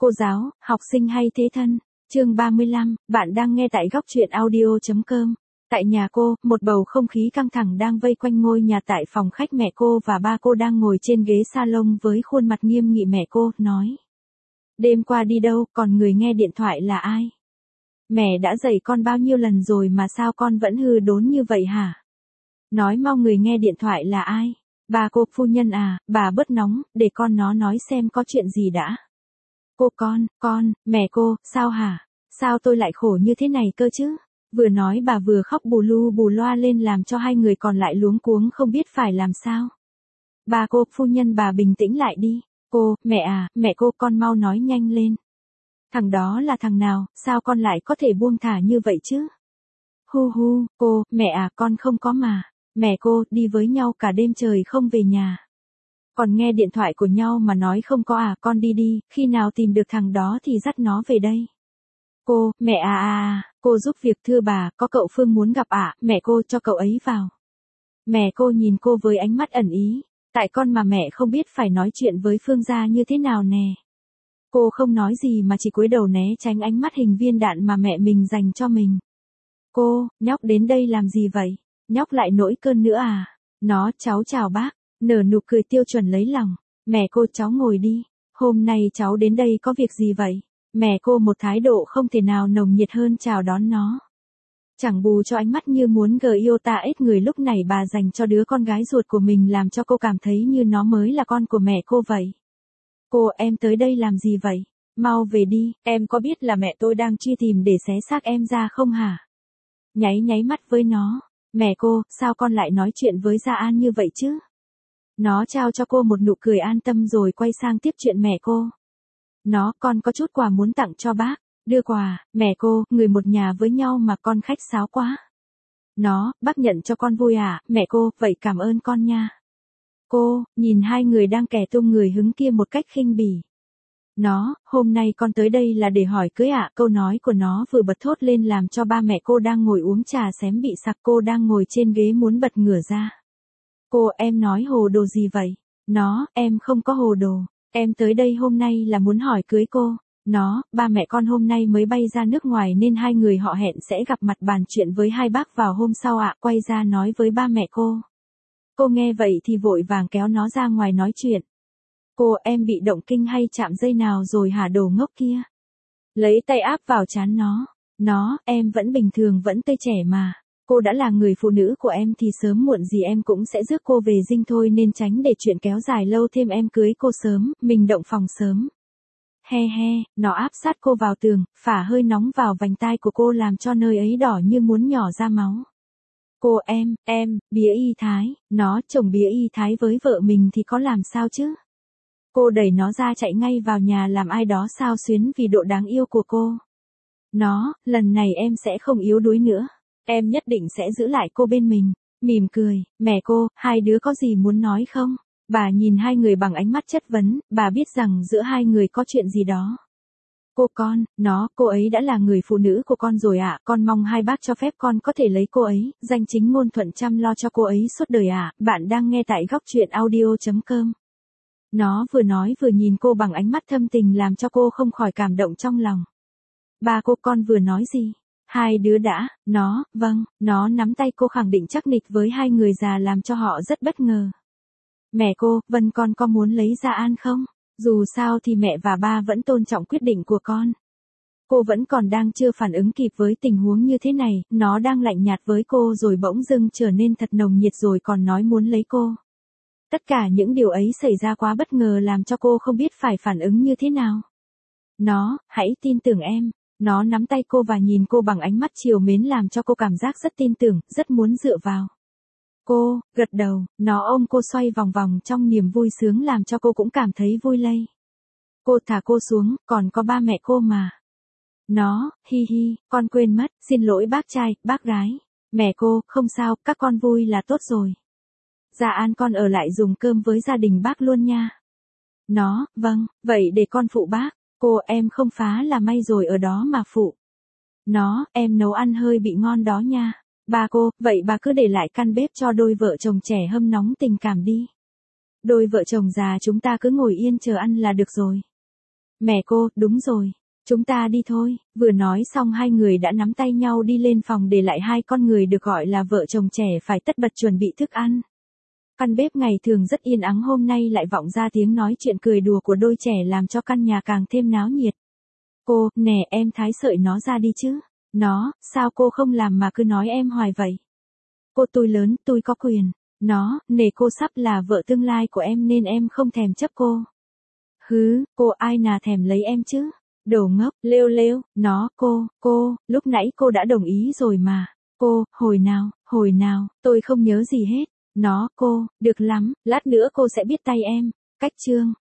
Cô giáo, học sinh hay thế thân. Chương 35, bạn đang nghe tại góc truyện audio.com. Tại nhà cô, một bầu không khí căng thẳng đang vây quanh ngôi nhà. Tại phòng khách, mẹ cô và ba cô đang ngồi trên ghế salon với khuôn mặt nghiêm nghị. Mẹ cô nói: đêm qua đi đâu, còn người nghe điện thoại là ai? Mẹ đã dạy con bao nhiêu lần rồi mà sao con vẫn hư đốn như vậy hả? Nói mau, người nghe điện thoại là ai? Bà cô: phu nhân à, bà bớt nóng, để con nó nói xem có chuyện gì đã. Cô: con, mẹ cô: sao hả? Sao tôi lại khổ như thế này cơ chứ? Vừa nói bà vừa khóc bù lu bù loa lên, làm cho hai người còn lại luống cuống không biết phải làm sao. Bà cô: phu nhân bà bình tĩnh lại đi. Cô: mẹ à, mẹ cô, con mau nói nhanh lên. Thằng đó là thằng nào, sao con lại có thể buông thả như vậy chứ? Hu, cô: mẹ à, con không có mà. Mẹ cô: đi với nhau cả đêm trời không về nhà. Còn nghe điện thoại của nhau mà nói không có à? Con đi đi, khi nào tìm được thằng đó thì dắt nó về đây. Cô: mẹ cô giúp việc thưa bà, có cậu Phương muốn gặp ạ. Mẹ cô: cho cậu ấy vào. Mẹ cô nhìn cô với ánh mắt ẩn ý. Tại con mà mẹ không biết phải nói chuyện với Phương gia như thế nào nè. Cô không nói gì mà chỉ cúi đầu né tránh ánh mắt hình viên đạn mà mẹ mình dành cho mình. Cô: nhóc đến đây làm gì vậy? Nhóc lại nổi cơn nữa à? Nó: cháu chào bác. Nở nụ cười tiêu chuẩn lấy lòng. Mẹ cô: cháu ngồi đi. Hôm nay cháu đến đây có việc gì vậy? Mẹ cô một thái độ không thể nào nồng nhiệt hơn chào đón nó. Chẳng bù cho ánh mắt như muốn iota ếch người lúc này bà dành cho đứa con gái ruột của mình, làm cho cô cảm thấy như nó mới là con của mẹ cô vậy. Cô: em tới đây làm gì vậy? Mau về đi, em có biết là mẹ tôi đang truy tìm để xé xác em ra không hả? Nháy mắt với nó. Mẹ cô: sao con lại nói chuyện với Gia An như vậy chứ? Nó trao cho cô một nụ cười an tâm rồi quay sang tiếp chuyện mẹ cô. Nó: con có chút quà muốn tặng cho bác. Đưa quà? Mẹ cô: người một nhà với nhau mà, con khách sáo quá. Nó: bác nhận cho con vui à? Mẹ cô: vậy cảm ơn con nha. Cô nhìn hai người đang kẻ tung người hứng kia một cách khinh bỉ. Nó: hôm nay con tới đây là để hỏi cưới ạ. Câu nói của nó vừa bật thốt lên làm cho ba mẹ cô đang ngồi uống trà xém bị sặc. Cô đang ngồi trên ghế muốn bật ngửa ra. Cô: em nói hồ đồ gì vậy? Nó: em không có hồ đồ. Em tới đây hôm nay là muốn hỏi cưới cô. Nó: ba mẹ con hôm nay mới bay ra nước ngoài nên hai người họ hẹn sẽ gặp mặt bàn chuyện với hai bác vào hôm sau ạ. Quay ra nói với ba mẹ cô. Cô nghe vậy thì vội vàng kéo nó ra ngoài nói chuyện. Cô: em bị động kinh hay chạm dây nào rồi hả đồ ngốc kia? Lấy tay áp vào trán nó. Nó: em vẫn bình thường, vẫn tươi trẻ mà. Cô đã là người phụ nữ của em thì sớm muộn gì em cũng sẽ rước cô về dinh thôi, nên tránh để chuyện kéo dài lâu thêm, em cưới cô sớm, mình động phòng sớm. He, nó áp sát cô vào tường, phả hơi nóng vào vành tai của cô làm cho nơi ấy đỏ như muốn nhỏ ra máu. Cô: em, bía y thái. Nó: chồng bía y thái với vợ mình thì có làm sao chứ? Cô đẩy nó ra chạy ngay vào nhà làm ai đó xao xuyến vì độ đáng yêu của cô. Nó: lần này em sẽ không yếu đuối nữa. Em nhất định sẽ giữ lại cô bên mình. Mỉm cười. Mẹ cô: hai đứa có gì muốn nói không? Bà nhìn hai người bằng ánh mắt chất vấn, bà biết rằng giữa hai người có chuyện gì đó. Cô: cô ấy đã là người phụ nữ của con rồi ạ. Con mong hai bác cho phép con có thể lấy cô ấy, danh chính ngôn thuận chăm lo cho cô ấy suốt đời ạ. Bạn đang nghe tại góc truyện audio.com. Nó vừa nói vừa nhìn cô bằng ánh mắt thâm tình làm cho cô không khỏi cảm động trong lòng. Ba cô: con vừa nói gì? Hai đứa đã. Nó: vâng. Nó nắm tay cô khẳng định chắc nịch với hai người già làm cho họ rất bất ngờ. Mẹ cô: Vân, con có muốn lấy Gia An không? Dù sao thì mẹ và ba vẫn tôn trọng quyết định của con. Cô vẫn còn đang chưa phản ứng kịp với tình huống như thế này, nó đang lạnh nhạt với cô rồi bỗng dưng trở nên thật nồng nhiệt rồi còn nói muốn lấy cô. Tất cả những điều ấy xảy ra quá bất ngờ làm cho cô không biết phải phản ứng như thế nào. Nó: hãy tin tưởng em. Nó nắm tay cô và nhìn cô bằng ánh mắt trìu mến làm cho cô cảm giác rất tin tưởng, rất muốn dựa vào. Cô gật đầu. Nó ôm cô xoay vòng vòng trong niềm vui sướng làm cho cô cũng cảm thấy vui lây. Cô thả cô xuống, còn có ba mẹ cô mà. Nó: hi, con quên mất, xin lỗi bác trai, bác gái. Mẹ cô: không sao, các con vui là tốt rồi. Gia An, con ở lại dùng cơm với gia đình bác luôn nha. Nó: vâng, vậy để con phụ bác. Cô: em không phá là may rồi, ở đó mà phụ. Nó: em nấu ăn hơi bị ngon đó nha. Ba cô: vậy bà cứ để lại căn bếp cho đôi vợ chồng trẻ hâm nóng tình cảm đi. Đôi vợ chồng già chúng ta cứ ngồi yên chờ ăn là được rồi. Mẹ cô, đúng rồi. Chúng ta đi thôi. Vừa nói xong hai người đã nắm tay nhau đi lên phòng để lại hai con người được gọi là vợ chồng trẻ phải tất bật chuẩn bị thức ăn. Căn bếp ngày thường rất yên ắng hôm nay lại vọng ra tiếng nói chuyện cười đùa của đôi trẻ làm cho căn nhà càng thêm náo nhiệt. Cô, nè em thái sợi nó ra đi chứ. Nó, sao cô không làm mà cứ nói em hoài vậy? Cô tôi lớn, tôi có quyền. Nó, nể cô sắp là vợ tương lai của em nên em không thèm chấp cô. Hứ, cô ai nà thèm lấy em chứ? Đồ ngốc, lêu lêu, nó, cô, lúc nãy cô đã đồng ý rồi mà. Cô, hồi nào, tôi không nhớ gì hết. Nó, cô, được lắm, lát nữa cô sẽ biết tay em. Cách chương.